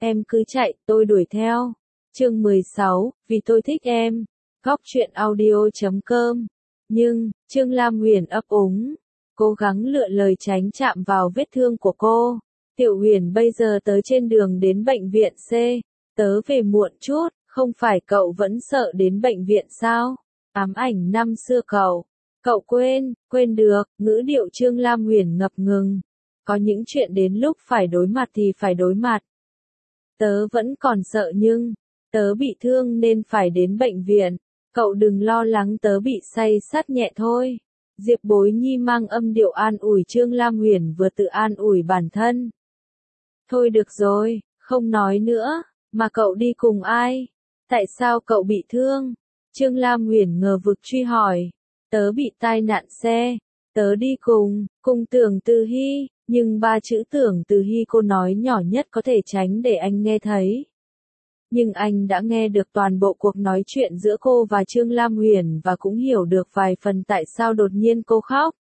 Em cứ chạy, tôi đuổi theo. Chương 16, vì tôi thích em. Góc truyện audio.com. Nhưng, Trương Lam Huyền ấp úng, cố gắng lựa lời tránh chạm vào vết thương của cô. Tiểu Huyền bây giờ tới trên đường đến bệnh viện C. Tớ về muộn chút, không phải cậu vẫn sợ đến bệnh viện sao? Ám ảnh năm xưa cậu. Cậu quên được, ngữ điệu Trương Lam Huyền ngập ngừng. Có những chuyện đến lúc phải đối mặt thì phải đối mặt. Tớ vẫn còn sợ nhưng, tớ bị thương nên phải đến bệnh viện. Cậu đừng lo lắng, tớ bị say sắt nhẹ thôi. Diệp Bối Nhi mang âm điệu an ủi Trương Lam Huyền vừa tự an ủi bản thân. Thôi được rồi, không nói nữa, mà cậu đi cùng ai? Tại sao cậu bị thương? Trương Lam Huyền ngờ vực truy hỏi. Tớ bị tai nạn xe, tớ đi cùng Tưởng Từ Hy, nhưng ba chữ Tưởng Từ Hy cô nói nhỏ nhất có thể tránh để anh nghe thấy. Nhưng anh đã nghe được toàn bộ cuộc nói chuyện giữa cô và Trương Lam Huyền và cũng hiểu được vài phần tại sao đột nhiên cô khóc.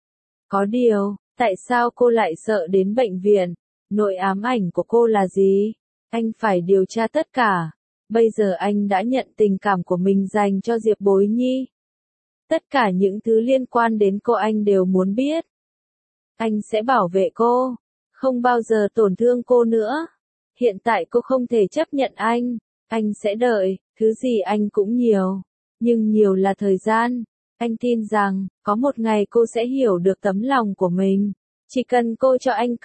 Có điều, tại sao cô lại sợ đến bệnh viện? Nỗi ám ảnh của cô là gì? Anh phải điều tra tất cả. Bây giờ anh đã nhận tình cảm của mình dành cho Diệp Bối Nhi. Tất cả những thứ liên quan đến cô anh đều muốn biết. Anh sẽ bảo vệ cô, không bao giờ tổn thương cô nữa. Hiện tại cô không thể chấp nhận anh sẽ đợi, thứ gì anh cũng nhiều. Nhưng nhiều là thời gian. Anh tin rằng, có một ngày cô sẽ hiểu được tấm lòng của mình. Chỉ cần cô cho anh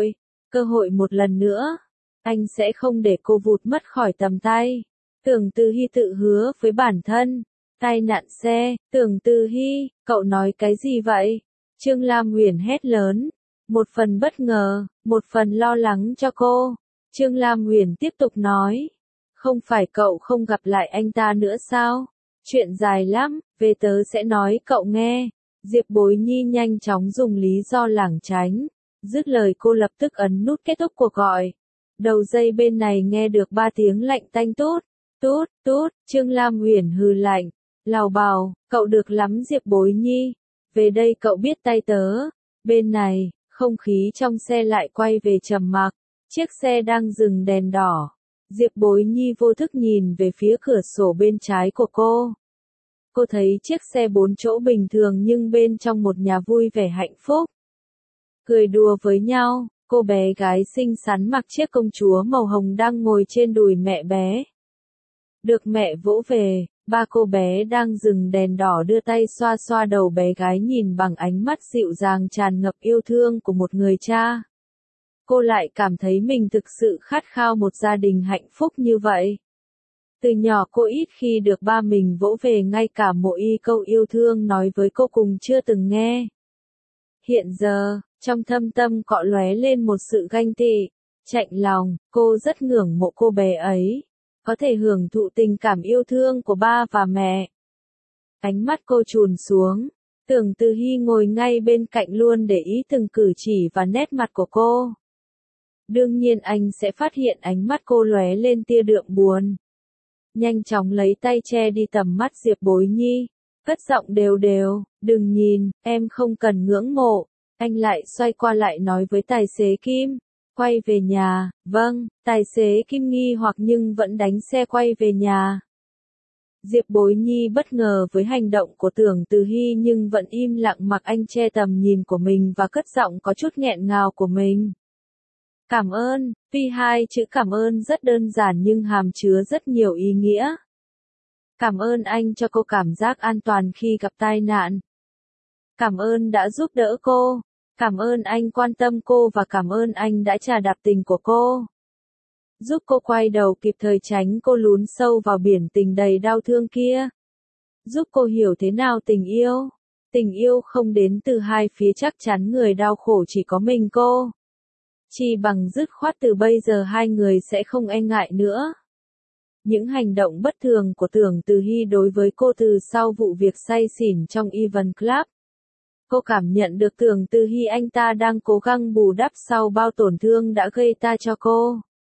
cơ hội một lần nữa, anh sẽ không để cô vụt mất khỏi tầm tay. Tưởng Từ Hy tự hứa với bản thân. Tai nạn xe, Tưởng Từ Hy, cậu nói cái gì vậy? Trương Lam Huyền hét lớn. Một phần bất ngờ, một phần lo lắng cho cô. Trương Lam Huyền tiếp tục nói. Không phải cậu không gặp lại anh ta nữa sao? Chuyện dài lắm, về tớ sẽ nói cậu nghe. Diệp Bối Nhi nhanh chóng dùng lý do lảng tránh. Dứt lời cô lập tức ấn nút kết thúc cuộc gọi. Đầu dây bên này nghe được 3 tiếng lạnh tanh tút. Tút, Trương Lam Huyền hừ lạnh. Lào bào, cậu được lắm Diệp Bối Nhi. Về đây cậu biết tay tớ. Bên này, không khí trong xe lại quay về trầm mặc. Chiếc xe đang dừng đèn đỏ. Diệp Bối Nhi vô thức nhìn về phía cửa sổ bên trái của cô. Cô thấy chiếc xe 4 chỗ bình thường nhưng bên trong một nhà vui vẻ hạnh phúc. Cười đùa với nhau, cô bé gái xinh xắn mặc chiếc công chúa màu hồng đang ngồi trên đùi mẹ bé. Được mẹ vỗ về, ba cô bé đang dừng đèn đỏ đưa tay xoa xoa đầu bé gái nhìn bằng ánh mắt dịu dàng tràn ngập yêu thương của một người cha. Cô lại cảm thấy mình thực sự khát khao một gia đình hạnh phúc như vậy. Từ nhỏ cô ít khi được ba mình vỗ về, ngay cả một câu yêu thương nói với cô cùng chưa từng nghe. Hiện giờ, trong thâm tâm cọ lóe lên một sự ganh tị, chạnh lòng, cô rất ngưỡng mộ cô bé ấy. Có thể hưởng thụ tình cảm yêu thương của ba và mẹ. Ánh mắt cô chùn xuống. Tưởng Từ Hy ngồi ngay bên cạnh luôn để ý từng cử chỉ và nét mặt của cô. Đương nhiên anh sẽ phát hiện ánh mắt cô lóe lên tia đượm buồn. Nhanh chóng lấy tay che đi tầm mắt Diệp Bối Nhi. Cất giọng đều đều, đừng nhìn, em không cần ngưỡng mộ. Anh lại xoay qua lại nói với tài xế Kim. Quay về nhà, vâng, tài xế Kim nghi hoặc nhưng vẫn đánh xe quay về nhà. Diệp Bối Nhi bất ngờ với hành động của Tưởng Từ Hy nhưng vẫn im lặng mặc anh che tầm nhìn của mình và cất giọng có chút nghẹn ngào của mình. Cảm ơn, tuy hai chữ cảm ơn rất đơn giản nhưng hàm chứa rất nhiều ý nghĩa. Cảm ơn anh cho cô cảm giác an toàn khi gặp tai nạn. Cảm ơn đã giúp đỡ cô. Cảm ơn anh quan tâm cô và cảm ơn anh đã trà đạp tình của cô. Giúp cô quay đầu kịp thời tránh cô lún sâu vào biển tình đầy đau thương kia. Giúp cô hiểu thế nào tình yêu. Tình yêu không đến từ hai phía, chắc chắn người đau khổ chỉ có mình cô. Chỉ bằng dứt khoát từ bây giờ hai người sẽ không e ngại nữa. Những hành động bất thường của Tưởng Từ Hy đối với cô từ sau vụ việc say xỉn trong Even Club. Cô cảm nhận được Tưởng Từ Hy anh ta đang cố gắng bù đắp sau bao tổn thương đã gây ta cho cô.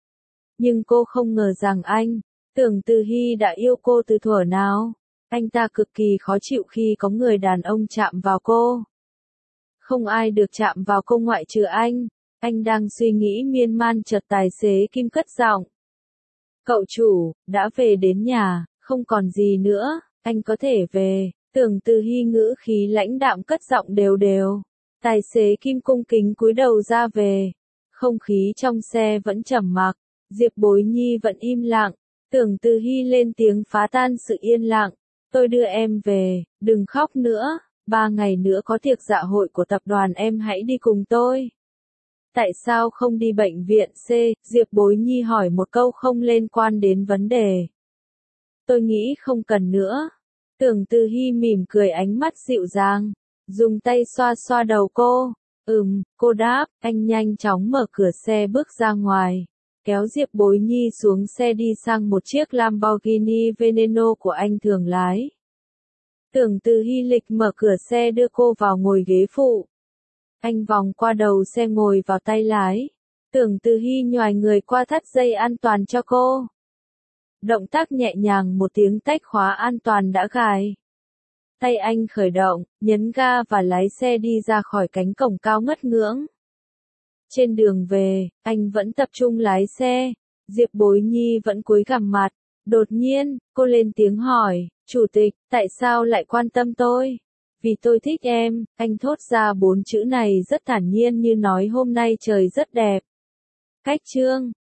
Nhưng cô không ngờ rằng Tưởng Từ Hy đã yêu cô từ thuở nào. Anh ta cực kỳ khó chịu khi có người đàn ông chạm vào cô. Không ai được chạm vào cô ngoại trừ anh. Anh đang suy nghĩ miên man chợt tài xế Kim cất giọng. Cậu chủ, đã về đến nhà, không còn gì nữa, anh có thể về. Tưởng Từ Hy ngữ khí lãnh đạm cất giọng đều đều. Tài xế Kim cung kính cúi đầu ra về. Không khí trong xe vẫn trầm mặc, Diệp Bối Nhi vẫn im lặng. Tưởng Từ Hy lên tiếng phá tan sự yên lặng. Tôi đưa em về, đừng khóc nữa, 3 ngày nữa có tiệc dạ hội của tập đoàn em hãy đi cùng tôi. Tại sao không đi bệnh viện C? Diệp Bối Nhi hỏi một câu không liên quan đến vấn đề. Tôi nghĩ không cần nữa. Tưởng Từ Hy mỉm cười ánh mắt dịu dàng, dùng tay xoa xoa đầu cô. Cô đáp, anh nhanh chóng mở cửa xe bước ra ngoài. Kéo Diệp Bối Nhi xuống xe đi sang một chiếc Lamborghini Veneno của anh thường lái. Tưởng Từ Hy lịch mở cửa xe đưa cô vào ngồi ghế phụ. Anh vòng qua đầu xe ngồi vào tay lái. Tưởng Từ Hy nhoài người qua thắt dây an toàn cho cô. Động tác nhẹ nhàng một tiếng tách khóa an toàn đã gài. Tay anh khởi động, nhấn ga và lái xe đi ra khỏi cánh cổng cao ngất ngưỡng. Trên đường về, anh vẫn tập trung lái xe. Diệp Bối Nhi vẫn cúi gằm mặt. Đột nhiên, cô lên tiếng hỏi, Chủ tịch, tại sao lại quan tâm tôi? Vì tôi thích em, anh thốt ra 4 chữ này rất thản nhiên như nói hôm nay trời rất đẹp. Cách chương